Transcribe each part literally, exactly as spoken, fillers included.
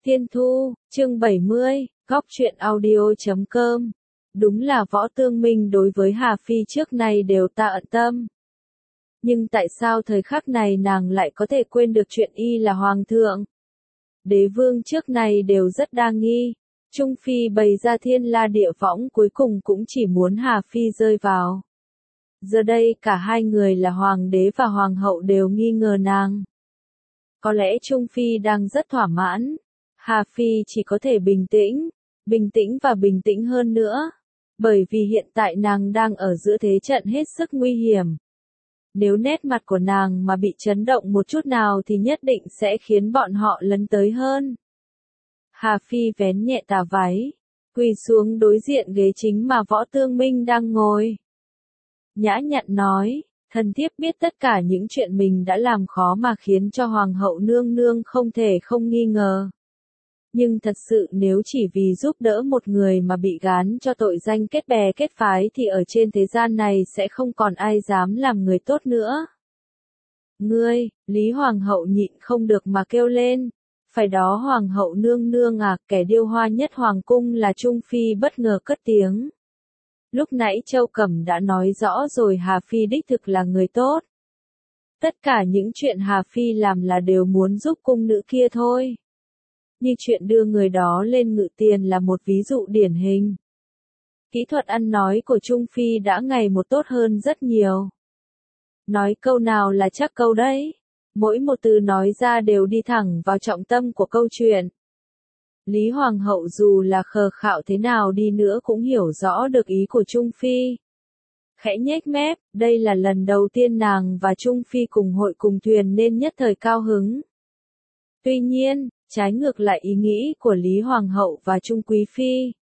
Tiên Thu, chương bảy mươi, góc truyện audio chấm com. Đúng là Võ Tương Minh đối với Hà Phi trước nay đều ta ẩn tâm. Nhưng tại sao thời khắc này nàng lại có thể quên được chuyện y là hoàng thượng? Đế vương trước này đều rất đa nghi. Trung Phi bày ra thiên la địa võng cuối cùng cũng chỉ muốn Hà Phi rơi vào. Giờ đây cả hai người là hoàng đế và hoàng hậu đều nghi ngờ nàng. Có lẽ Trung Phi đang rất thỏa mãn. Hà Phi chỉ có thể bình tĩnh, bình tĩnh và bình tĩnh hơn nữa. Bởi vì hiện tại nàng đang ở giữa thế trận hết sức nguy hiểm. Nếu nét mặt của nàng mà bị chấn động một chút nào thì nhất định sẽ khiến bọn họ lấn tới hơn. Hà Phi vén nhẹ tà váy, quỳ xuống đối diện ghế chính mà Võ Tương Minh đang ngồi. Nhã nhặn nói, thần thiếp biết tất cả những chuyện mình đã làm khó mà khiến cho hoàng hậu nương nương không thể không nghi ngờ. Nhưng thật sự nếu chỉ vì giúp đỡ một người mà bị gán cho tội danh kết bè kết phái thì ở trên thế gian này sẽ không còn ai dám làm người tốt nữa. Ngươi, Lý Hoàng hậu nhịn không được mà kêu lên. Phải đó Hoàng hậu nương nương à, kẻ điêu hoa nhất Hoàng cung là Trung Phi bất ngờ cất tiếng. Lúc nãy Châu Cẩm đã nói rõ rồi Hà Phi đích thực là người tốt. Tất cả những chuyện Hà Phi làm là đều muốn giúp cung nữ kia thôi. Như chuyện đưa người đó lên ngự tiền là một ví dụ điển hình. Kỹ thuật ăn nói của Trung Phi đã ngày một tốt hơn rất nhiều. Nói câu nào là chắc câu đấy. Mỗi một từ nói ra đều đi thẳng vào trọng tâm của câu chuyện. Lý Hoàng hậu dù là khờ khạo thế nào đi nữa cũng hiểu rõ được ý của Trung Phi. Khẽ nhếch mép, đây là lần đầu tiên nàng và Trung Phi cùng hội cùng thuyền nên nhất thời cao hứng. Tuy nhiên, trái ngược lại ý nghĩ của Lý Hoàng hậu và Trung Quý Phi.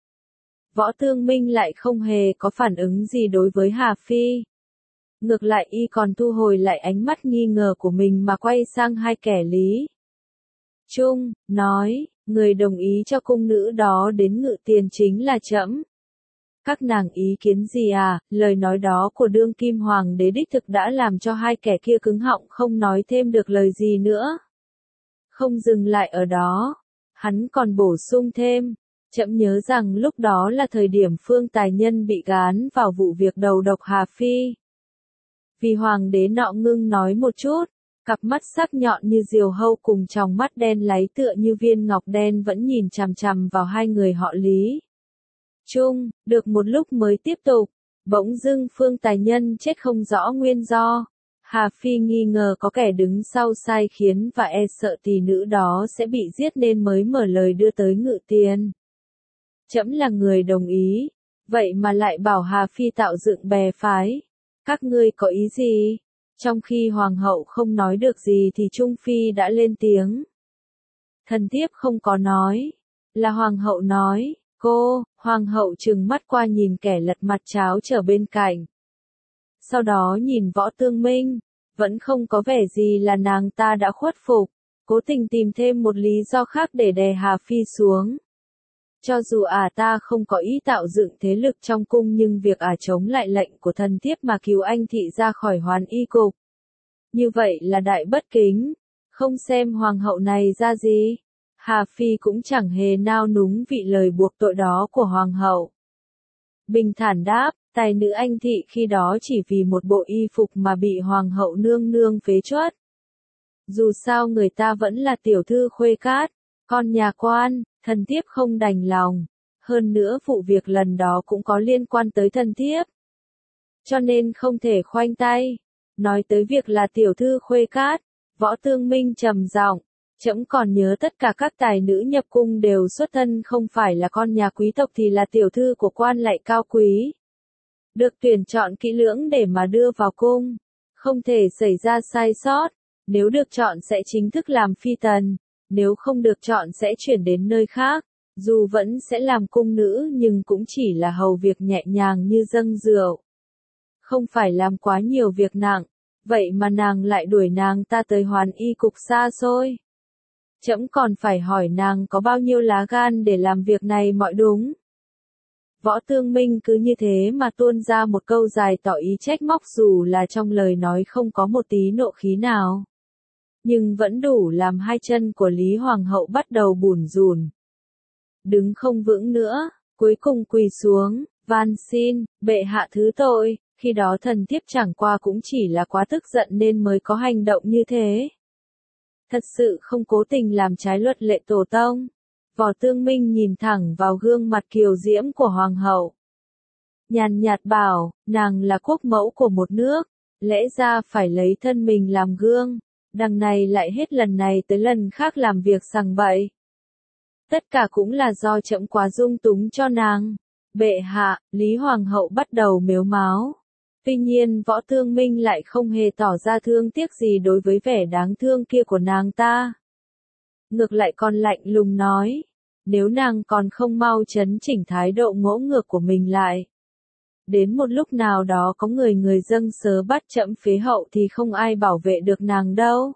Võ Tương Minh lại không hề có phản ứng gì đối với Hà Phi. Ngược lại y còn thu hồi lại ánh mắt nghi ngờ của mình mà quay sang hai kẻ Lý. Trung, nói, người đồng ý cho cung nữ đó đến ngự tiền chính là trẫm. Các nàng ý kiến gì à, lời nói đó của đương kim hoàng đế đích thực đã làm cho hai kẻ kia cứng họng không nói thêm được lời gì nữa. Không dừng lại ở đó, hắn còn bổ sung thêm, trẫm nhớ rằng lúc đó là thời điểm Phương Tài Nhân bị gán vào vụ việc đầu độc Hà Phi. Vì hoàng đế nọ ngưng nói một chút, cặp mắt sắc nhọn như diều hâu cùng tròng mắt đen láy tựa như viên ngọc đen vẫn nhìn chằm chằm vào hai người họ Lý. Trung, được một lúc mới tiếp tục, bỗng dưng Phương Tài Nhân chết không rõ nguyên do. Hà Phi nghi ngờ có kẻ đứng sau sai khiến và e sợ tỷ nữ đó sẽ bị giết nên mới mở lời đưa tới ngự tiền. Trẫm là người đồng ý, vậy mà lại bảo Hà Phi tạo dựng bè phái. Các ngươi có ý gì? Trong khi hoàng hậu không nói được gì thì Trung Phi đã lên tiếng. Thần thiếp không có nói, là hoàng hậu nói. Cô, hoàng hậu trừng mắt qua nhìn kẻ lật mặt cháo trở bên cạnh. Sau đó nhìn Võ Tương Minh, vẫn không có vẻ gì là nàng ta đã khuất phục, cố tình tìm thêm một lý do khác để đè Hà Phi xuống. Cho dù ả à ta không có ý tạo dựng thế lực trong cung nhưng việc ả à chống lại lệnh của thần thiếp mà cứu anh thị ra khỏi hoàn y cục. Như vậy là đại bất kính, không xem hoàng hậu này ra gì. Hà Phi cũng chẳng hề nao núng vị lời buộc tội đó của hoàng hậu. Bình thản đáp, tài nữ anh thị khi đó chỉ vì một bộ y phục mà bị hoàng hậu nương nương phế truất. Dù sao người ta vẫn là tiểu thư Khuê Cát, con nhà quan, thần thiếp không đành lòng. Hơn nữa vụ việc lần đó cũng có liên quan tới thần thiếp. Cho nên không thể khoanh tay. Nói tới việc là tiểu thư Khuê Cát, Võ Tương Minh trầm giọng. Trẫm còn nhớ tất cả các tài nữ nhập cung đều xuất thân không phải là con nhà quý tộc thì là tiểu thư của quan lại cao quý. Được tuyển chọn kỹ lưỡng để mà đưa vào cung. Không thể xảy ra sai sót. Nếu được chọn sẽ chính thức làm phi tần. Nếu không được chọn sẽ chuyển đến nơi khác. Dù vẫn sẽ làm cung nữ nhưng cũng chỉ là hầu việc nhẹ nhàng như dâng rượu. Không phải làm quá nhiều việc nặng. Vậy mà nàng lại đuổi nàng ta tới hoàn y cục xa xôi. Trẫm còn phải hỏi nàng có bao nhiêu lá gan để làm việc này mọi đúng. Võ Tương Minh cứ như thế mà tuôn ra một câu dài tỏ ý trách móc dù là trong lời nói không có một tí nộ khí nào. nhưng vẫn đủ làm hai chân của Lý Hoàng hậu bắt đầu bủn rủn. Đứng không vững nữa, cuối cùng quỳ xuống, van xin, bệ hạ thứ tội, khi đó thần thiếp chẳng qua cũng chỉ là quá tức giận nên mới có hành động như thế. Thật sự không cố tình làm trái luật lệ tổ tông. Võ Tương Minh nhìn thẳng vào gương mặt kiều diễm của Hoàng hậu. Nhàn nhạt bảo, nàng là quốc mẫu của một nước, lẽ ra phải lấy thân mình làm gương, đằng này lại hết lần này tới lần khác làm việc sằng bậy. Tất cả cũng là do trẫm quá dung túng cho nàng. Bệ hạ, Lý Hoàng hậu bắt đầu mếu máo. Tuy nhiên Võ Tương Minh lại không hề tỏ ra thương tiếc gì đối với vẻ đáng thương kia của nàng ta. Ngược lại còn lạnh lùng nói, nếu nàng còn không mau chấn chỉnh thái độ ngỗ ngược của mình lại. Đến một lúc nào đó có người người dâng sớ bắt trẫm phế hậu thì không ai bảo vệ được nàng đâu.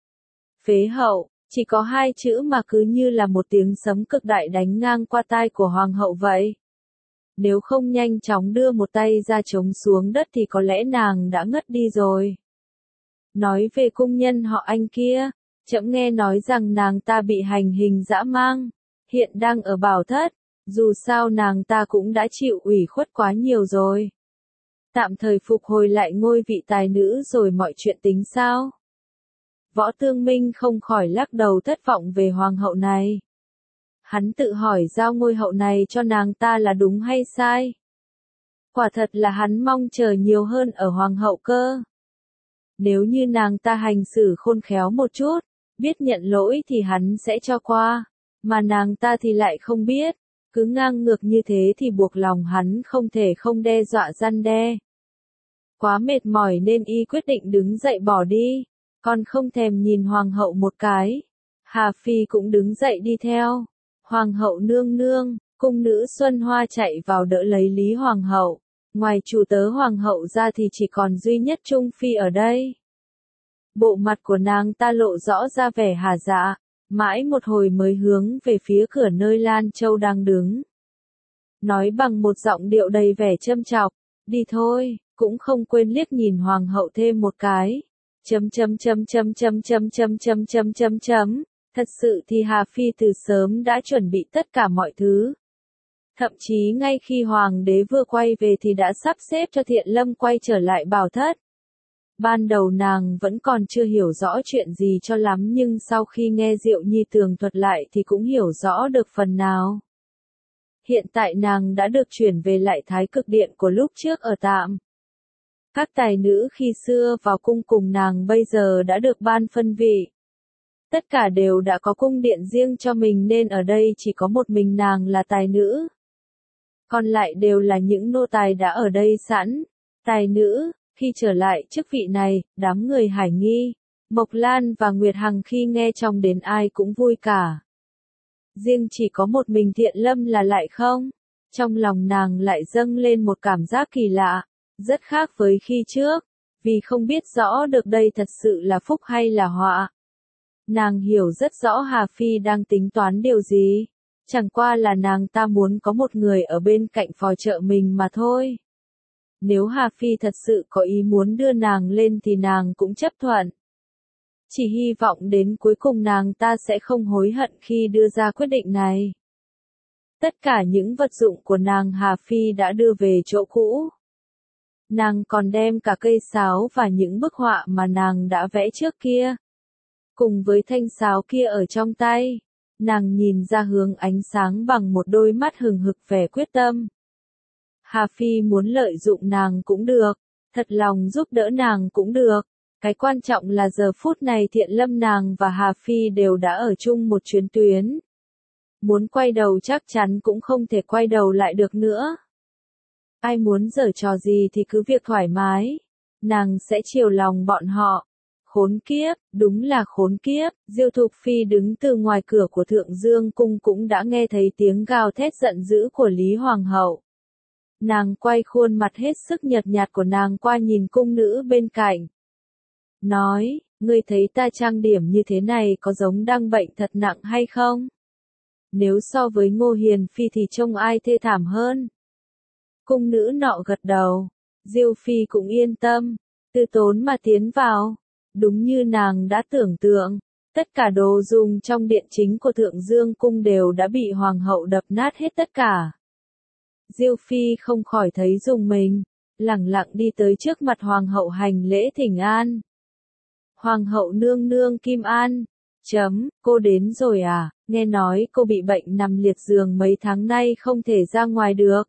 Phế hậu, chỉ có hai chữ mà cứ như là một tiếng sấm cực đại đánh ngang qua tai của Hoàng hậu vậy. Nếu không nhanh chóng đưa một tay ra chống xuống đất thì có lẽ nàng đã ngất đi rồi. Nói về cung nhân họ Anh kia, trẫm nghe nói rằng nàng ta bị hành hình dã mang, hiện đang ở Bảo Thất, dù sao nàng ta cũng đã chịu ủy khuất quá nhiều rồi. Tạm thời phục hồi lại ngôi vị tài nữ rồi mọi chuyện tính sao? Võ Tương Minh không khỏi lắc đầu thất vọng về hoàng hậu này. Hắn tự hỏi giao ngôi hậu này cho nàng ta là đúng hay sai? Quả thật là hắn mong chờ nhiều hơn ở hoàng hậu cơ. Nếu như nàng ta hành xử khôn khéo một chút, biết nhận lỗi thì hắn sẽ cho qua, mà nàng ta thì lại không biết, cứ ngang ngược như thế thì buộc lòng hắn không thể không đe dọa răn đe. Quá mệt mỏi nên y quyết định đứng dậy bỏ đi, còn không thèm nhìn hoàng hậu một cái. Hà Phi cũng đứng dậy đi theo. Hoàng hậu nương nương, cung nữ Xuân Hoa chạy vào đỡ lấy Lý Hoàng hậu. Ngoài chủ tớ Hoàng hậu ra thì chỉ còn duy nhất Trung Phi ở đây. Bộ mặt của nàng ta lộ rõ ra vẻ hà dạ, mãi một hồi mới hướng về phía cửa nơi Lan Châu đang đứng. Nói bằng một giọng điệu đầy vẻ châm chọc, đi thôi, cũng không quên liếc nhìn Hoàng hậu thêm một cái. Chấm chấm chấm chấm chấm chấm chấm chấm chấm chấm chấm. Thật sự thì Hà Phi từ sớm đã chuẩn bị tất cả mọi thứ. Thậm chí ngay khi Hoàng đế vừa quay về thì đã sắp xếp cho Thiện Lâm quay trở lại Bảo Thất. Ban đầu nàng vẫn còn chưa hiểu rõ chuyện gì cho lắm nhưng sau khi nghe Diệu Nhi tường thuật lại thì cũng hiểu rõ được phần nào. Hiện tại nàng đã được chuyển về lại Thái Cực Điện của lúc trước ở tạm. Các tài nữ khi xưa vào cung cùng nàng bây giờ đã được ban phân vị. Tất cả đều đã có cung điện riêng cho mình nên ở đây chỉ có một mình nàng là tài nữ. Còn lại đều là những nô tài đã ở đây sẵn. Tài nữ, khi trở lại chức vị này, đám người Hải Nghi, Mộc Lan và Nguyệt Hằng khi nghe trong đến ai cũng vui cả. Riêng chỉ có một mình Thiện Lâm là lại không. Trong lòng nàng lại dâng lên một cảm giác kỳ lạ, rất khác với khi trước, vì không biết rõ được đây thật sự là phúc hay là họa. Nàng hiểu rất rõ Hà Phi đang tính toán điều gì, chẳng qua là nàng ta muốn có một người ở bên cạnh phò trợ mình mà thôi. Nếu Hà Phi thật sự có ý muốn đưa nàng lên thì nàng cũng chấp thuận. Chỉ hy vọng đến cuối cùng nàng ta sẽ không hối hận khi đưa ra quyết định này. Tất cả những vật dụng của nàng Hà Phi đã đưa về chỗ cũ. Nàng còn đem cả cây sáo và những bức họa mà nàng đã vẽ trước kia. Cùng với thanh sáo kia ở trong tay, nàng nhìn ra hướng ánh sáng bằng một đôi mắt hừng hực vẻ quyết tâm. Hà Phi muốn lợi dụng nàng cũng được, thật lòng giúp đỡ nàng cũng được. Cái quan trọng là giờ phút này Thiện Lâm nàng và Hà Phi đều đã ở chung một chuyến tuyến. Muốn quay đầu chắc chắn cũng không thể quay đầu lại được nữa. Ai muốn giở trò gì thì cứ việc thoải mái. Nàng sẽ chiều lòng bọn họ. Khốn kiếp, đúng là khốn kiếp. Diêu Thục Phi đứng từ ngoài cửa của Thượng Dương Cung cũng đã nghe thấy tiếng gào thét giận dữ của Lý Hoàng hậu. Nàng quay khuôn mặt hết sức nhợt nhạt của nàng qua nhìn cung nữ bên cạnh. Nói, ngươi thấy ta trang điểm như thế này có giống đang bệnh thật nặng hay không? Nếu so với Ngô Hiền Phi thì trông ai thê thảm hơn? Cung nữ nọ gật đầu. Diêu Phi cũng yên tâm. Từ tốn mà tiến vào. Đúng như nàng đã tưởng tượng, tất cả đồ dùng trong điện chính của Thượng Dương Cung đều đã bị Hoàng hậu đập nát hết tất cả. Diêu Phi không khỏi thấy rùng mình, lẳng lặng đi tới trước mặt Hoàng hậu hành lễ thỉnh an. Hoàng hậu nương nương Kim An, chấm, cô đến rồi à, nghe nói cô bị bệnh nằm liệt giường mấy tháng nay không thể ra ngoài được.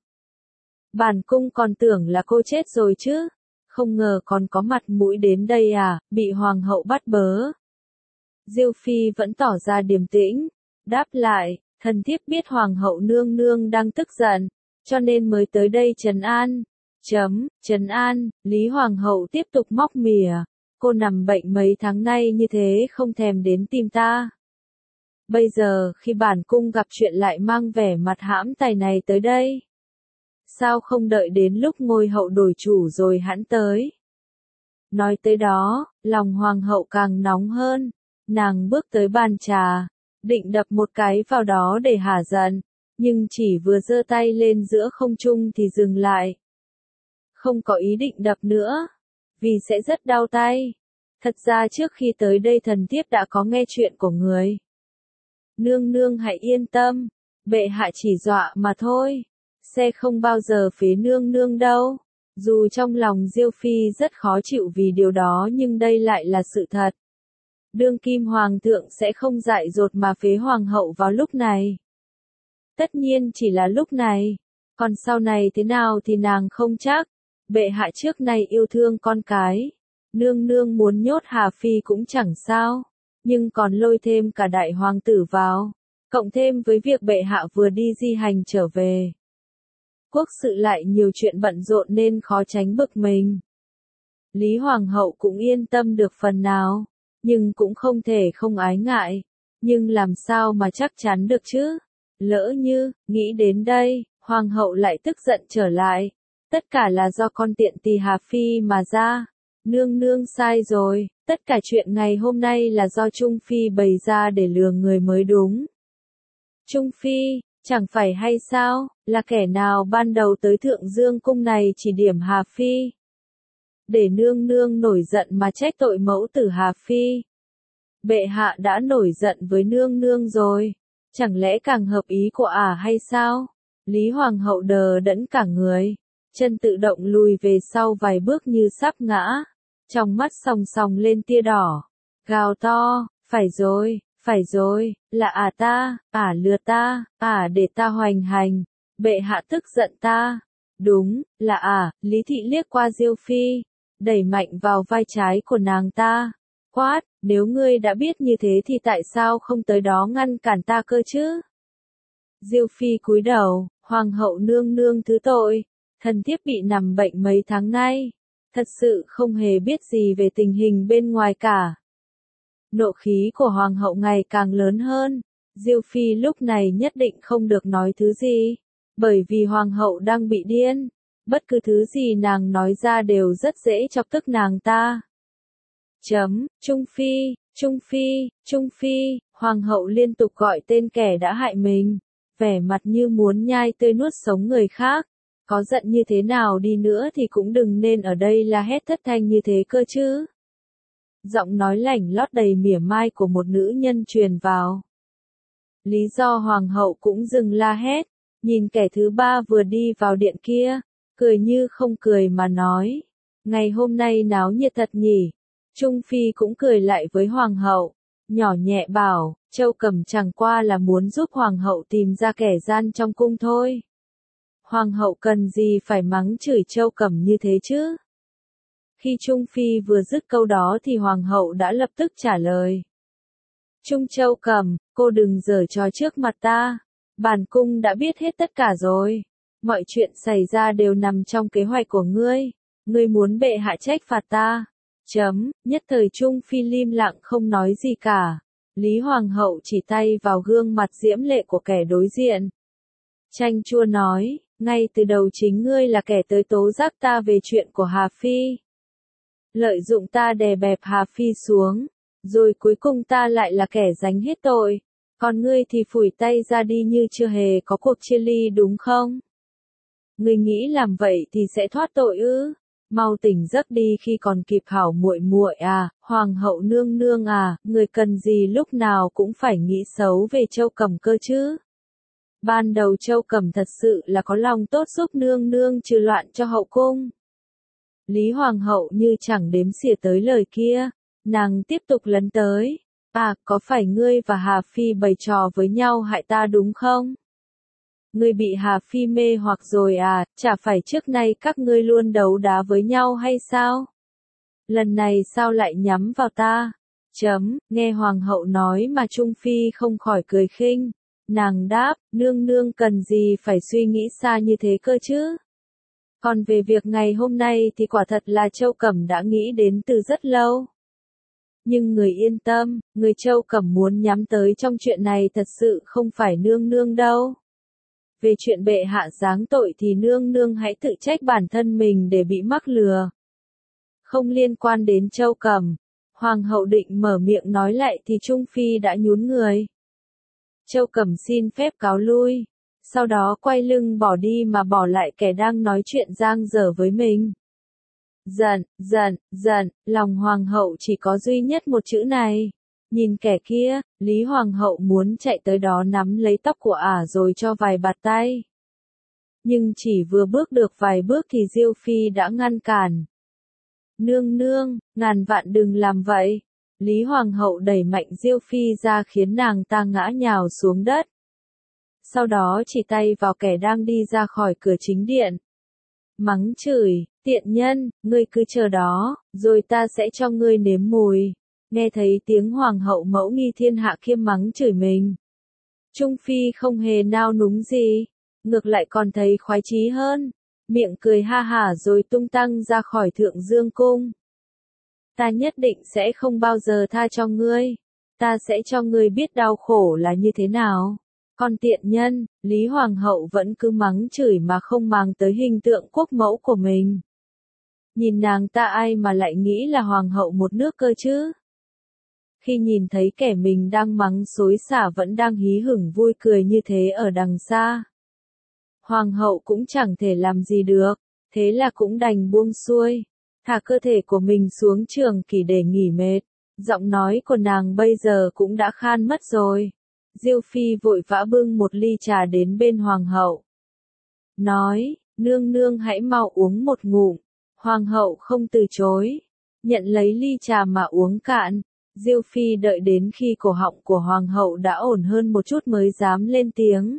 Bản cung còn tưởng là cô chết rồi chứ, không ngờ còn có mặt mũi đến đây à, bị Hoàng hậu bắt bớ. Diêu Phi vẫn tỏ ra điềm tĩnh, đáp lại, thần thiếp biết Hoàng hậu nương nương đang tức giận, cho nên mới tới đây trấn an. Chấm, trấn an, Lý Hoàng hậu tiếp tục móc mỉa, cô nằm bệnh mấy tháng nay như thế không thèm đến tìm ta. Bây giờ khi bản cung gặp chuyện lại mang vẻ mặt hãm tài này tới đây. Sao không đợi đến lúc ngôi hậu đổi chủ rồi hẵng tới. Nói tới đó, lòng Hoàng hậu càng nóng hơn, nàng bước tới bàn trà, định đập một cái vào đó để hả giận, nhưng chỉ vừa giơ tay lên giữa không trung thì dừng lại. Không có ý định đập nữa, vì sẽ rất đau tay. Thật ra trước khi tới đây thần thiếp đã có nghe chuyện của người. Nương nương hãy yên tâm, bệ hạ chỉ dọa mà thôi, sẽ không bao giờ phế nương nương đâu. Dù trong lòng Diêu Phi rất khó chịu vì điều đó nhưng đây lại là sự thật. Đương kim hoàng thượng sẽ không dại dột mà phế hoàng hậu vào lúc này. Tất nhiên chỉ là lúc này, còn sau này thế nào thì nàng không chắc. Bệ hạ trước nay yêu thương con cái, nương nương muốn nhốt Hà Phi cũng chẳng sao, nhưng còn lôi thêm cả đại hoàng tử vào, cộng thêm với việc bệ hạ vừa đi di hành trở về. Quốc sự lại nhiều chuyện bận rộn nên khó tránh bực mình. Lý Hoàng hậu cũng yên tâm được phần nào, nhưng cũng không thể không ái ngại, nhưng làm sao mà chắc chắn được chứ? Lỡ như, nghĩ đến đây, Hoàng hậu lại tức giận trở lại. Tất cả là do con tiện tỳ Hà Phi mà ra. Nương nương sai rồi, tất cả chuyện ngày hôm nay là do Trung Phi bày ra để lừa người mới đúng. Trung Phi, chẳng phải hay sao, là kẻ nào ban đầu tới Thượng Dương Cung này chỉ điểm Hà Phi. Để nương nương nổi giận mà trách tội mẫu tử Hà Phi. Bệ hạ đã nổi giận với nương nương rồi, chẳng lẽ càng hợp ý của ả à hay sao? Lý Hoàng hậu đờ đẫn cả người. Chân tự động lùi về sau vài bước như sắp ngã, trong mắt sòng sòng lên tia đỏ, gào to, phải rồi, phải rồi, là à ta, à lừa ta, à để ta hoành hành, bệ hạ tức giận ta, đúng, là à, Lý thị liếc qua Diêu Phi, đẩy mạnh vào vai trái của nàng ta, quát, nếu ngươi đã biết như thế thì tại sao không tới đó ngăn cản ta cơ chứ? Diêu Phi cúi đầu, Hoàng hậu nương nương thứ tội. Thần thiếp bị nằm bệnh mấy tháng nay, thật sự không hề biết gì về tình hình bên ngoài cả. Nộ khí của Hoàng hậu ngày càng lớn hơn, Diêu Phi lúc này nhất định không được nói thứ gì, bởi vì Hoàng hậu đang bị điên, bất cứ thứ gì nàng nói ra đều rất dễ chọc tức nàng ta. Chấm, Trung Phi, Trung Phi, Trung Phi, Hoàng hậu liên tục gọi tên kẻ đã hại mình, vẻ mặt như muốn nhai tươi nuốt sống người khác. Có giận như thế nào đi nữa thì cũng đừng nên ở đây la hét thất thanh như thế cơ chứ. Giọng nói lảnh lót đầy mỉa mai của một nữ nhân truyền vào. Lý do Hoàng hậu cũng dừng la hét, nhìn kẻ thứ ba vừa đi vào điện kia, cười như không cười mà nói. Ngày hôm nay náo nhiệt thật nhỉ. Trung Phi cũng cười lại với Hoàng hậu, nhỏ nhẹ bảo, Châu Cẩm chẳng qua là muốn giúp Hoàng hậu tìm ra kẻ gian trong cung thôi. Hoàng hậu cần gì phải mắng chửi Châu Cẩm như thế chứ? Khi Trung Phi vừa dứt câu đó thì Hoàng hậu đã lập tức trả lời. Trung Châu Cẩm, cô đừng giở trò trước mặt ta. Bản cung đã biết hết tất cả rồi. Mọi chuyện xảy ra đều nằm trong kế hoạch của ngươi. Ngươi muốn bệ hạ trách phạt ta. Chấm, nhất thời Trung Phi im lặng không nói gì cả. Lý Hoàng hậu chỉ tay vào gương mặt diễm lệ của kẻ đối diện. Chanh chua nói, ngay từ đầu chính ngươi là kẻ tới tố giác ta về chuyện của Hà Phi. Lợi dụng ta đè bẹp Hà Phi xuống, rồi cuối cùng ta lại là kẻ gánh hết tội, còn ngươi thì phủi tay ra đi như chưa hề có cuộc chia ly đúng không? Ngươi nghĩ làm vậy thì sẽ thoát tội ư? Mau tỉnh giấc đi khi còn kịp hảo muội muội à, hoàng hậu nương nương à, người cần gì lúc nào cũng phải nghĩ xấu về Châu Cẩm cơ chứ. Ban đầu Châu Cẩm thật sự là có lòng tốt giúp nương nương trừ loạn cho hậu cung. Lý hoàng hậu như chẳng đếm xỉa tới lời kia, nàng tiếp tục lấn tới. À, có phải ngươi và Hà Phi bày trò với nhau hại ta đúng không? Ngươi bị Hà Phi mê hoặc rồi à, chả phải trước nay các ngươi luôn đấu đá với nhau hay sao? Lần này sao lại nhắm vào ta? Chấm, nghe hoàng hậu nói mà Trung Phi không khỏi cười khinh. Nàng đáp, nương nương cần gì phải suy nghĩ xa như thế cơ chứ? Còn về việc ngày hôm nay thì quả thật là Châu Cẩm đã nghĩ đến từ rất lâu. Nhưng người yên tâm, người Châu Cẩm muốn nhắm tới trong chuyện này thật sự không phải nương nương đâu. Về chuyện bệ hạ giáng tội thì nương nương hãy tự trách bản thân mình để bị mắc lừa. Không liên quan đến Châu Cẩm. Hoàng hậu định mở miệng nói lại thì Trung Phi đã nhún người. Châu Cẩm xin phép cáo lui. Sau đó quay lưng bỏ đi mà bỏ lại kẻ đang nói chuyện giang dở với mình. Giận, giận, giận, lòng hoàng hậu chỉ có duy nhất một chữ này. Nhìn kẻ kia, Lý hoàng hậu muốn chạy tới đó nắm lấy tóc của ả rồi cho vài bạt tay. Nhưng chỉ vừa bước được vài bước thì Diêu Phi đã ngăn cản. Nương nương, ngàn vạn đừng làm vậy. Lý hoàng hậu đẩy mạnh Diêu Phi ra khiến nàng ta ngã nhào xuống đất. Sau đó chỉ tay vào kẻ đang đi ra khỏi cửa chính điện. Mắng chửi, tiện nhân, ngươi cứ chờ đó, rồi ta sẽ cho ngươi nếm mùi. Nghe thấy tiếng hoàng hậu mẫu nghi thiên hạ kia mắng chửi mình. Trung Phi không hề nao núng gì, ngược lại còn thấy khoái chí hơn. Miệng cười ha hả rồi tung tăng ra khỏi Thượng Dương cung. Ta nhất định sẽ không bao giờ tha cho ngươi. Ta sẽ cho ngươi biết đau khổ là như thế nào. Còn tiện nhân, Lý Hoàng hậu vẫn cứ mắng chửi mà không mang tới hình tượng quốc mẫu của mình. Nhìn nàng ta ai mà lại nghĩ là hoàng hậu một nước cơ chứ? Khi nhìn thấy kẻ mình đang mắng xối xả vẫn đang hí hửng vui cười như thế ở đằng xa. Hoàng hậu cũng chẳng thể làm gì được, thế là cũng đành buông xuôi, thả cơ thể của mình xuống trường kỷ để nghỉ mệt. Giọng nói của nàng bây giờ cũng đã khan mất rồi. Diêu Phi vội vã bưng một ly trà đến bên hoàng hậu. Nói, nương nương hãy mau uống một ngụm. Hoàng hậu không từ chối, nhận lấy ly trà mà uống cạn. Diêu Phi đợi đến khi cổ họng của hoàng hậu đã ổn hơn một chút mới dám lên tiếng.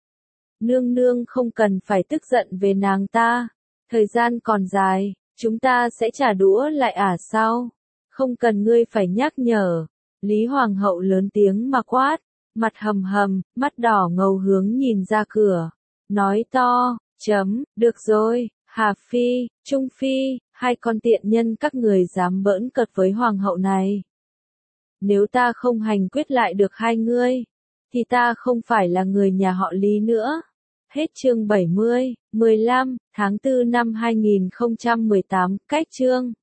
Nương nương không cần phải tức giận về nàng ta, thời gian còn dài, chúng ta sẽ trả đũa lại ả sau. Không cần ngươi phải nhắc nhở. Lý hoàng hậu lớn tiếng mà quát, mặt hầm hầm, mắt đỏ ngầu hướng nhìn ra cửa, nói to, chấm, được rồi, Hà Phi, Trung Phi, hai con tiện nhân các người dám bỡn cợt với hoàng hậu này. Nếu ta không hành quyết lại được hai ngươi, thì ta không phải là người nhà họ Lý nữa. Hết chương bảy mươi, mười lăm, tháng tư năm hai nghìn không trăm mười tám, cách chương.